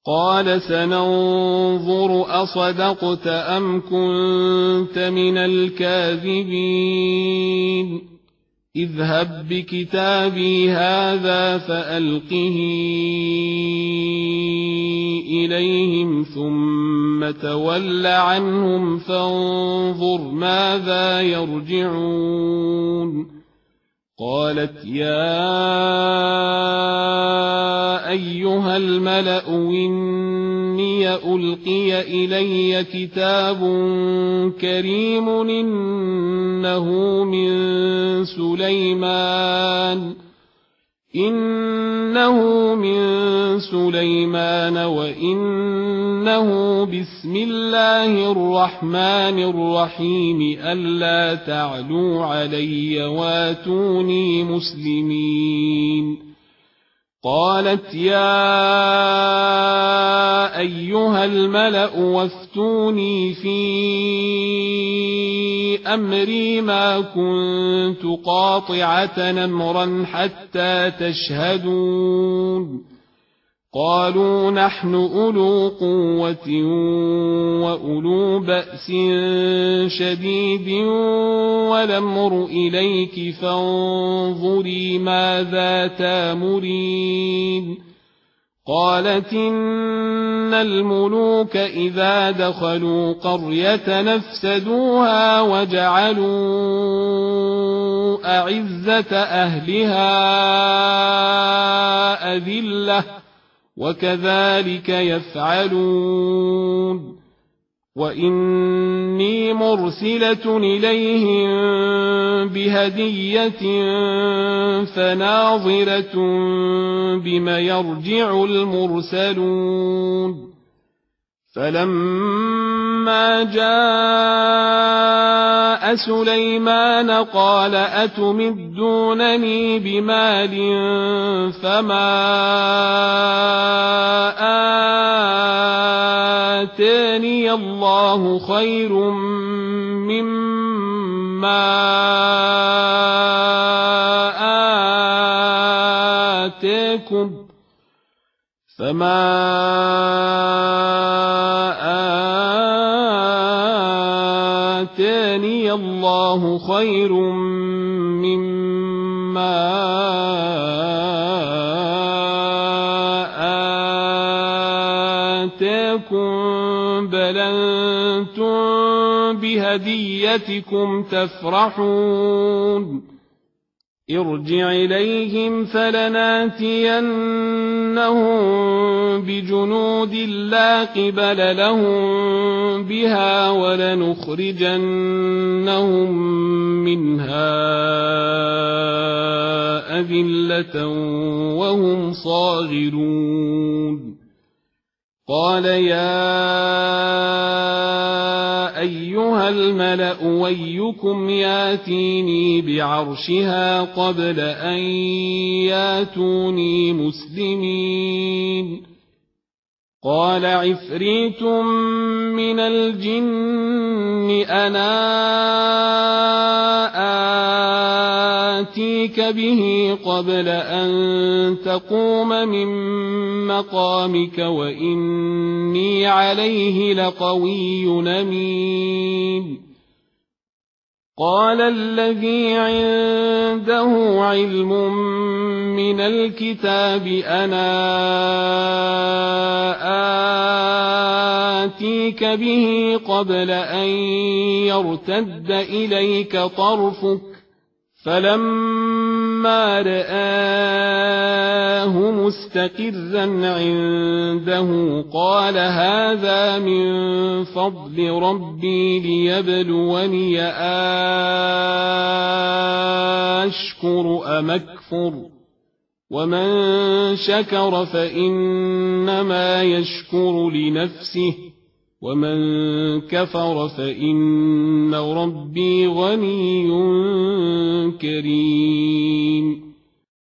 قال سننظر أصدقت أم كنت من الكاذبين اذهب بكتابي هذا فألقه إليهم ثم تول عنهم فانظر ماذا يرجعون قالت يا أيها الملأ إني ألقي إلي كتاب كريم إنه من سليمان وإنه بسم الله الرحمن الرحيم ألا تعلوا علي واتوني مسلمين قالت يا أيها الملأ وافتوني في أمري ما كنت قاطعة أمرا حتى تشهدون قالوا نحن أولو قوة وأولو بأس شديد والأمر إليك فانظري ماذا تامرين قالت إن الملوك إذا دخلوا قرية نفسدوها وجعلوا أعزة أهلها أذلة وكذلك يفعلون وإني مرسلة إليهم بهدية فناظرة بما يرجع المرسلون فلما جاء سليمان قال أتمدونني بمال فما آتاني الله خير مما آتاكم فما آتاني الله خير مما آتاكم بل أنتم بهديتكم تفرحون ارجع إليهم فلناتينهم بجنود لا قبل لهم بها ولنخرجنهم منها أذلة وهم صاغرون قال يا أيها الملأ ويكم ياتيني بعرشها قبل أن ياتوني مسلمين قال عفريت من الجن أنا آتيك به قبل أن تقوم من مقامك وإني عليه لقوي أمين قال الذي عنده علم من الكتاب أنا آتيك به قبل أن يرتد إليك طرفك فلما رآه مستقرا عنده قال هذا من فضل ربي ليبلوني أشكر أم أكفر ومن شكر فإنما يشكر لنفسه ومن كفر فإن ربي غني كريم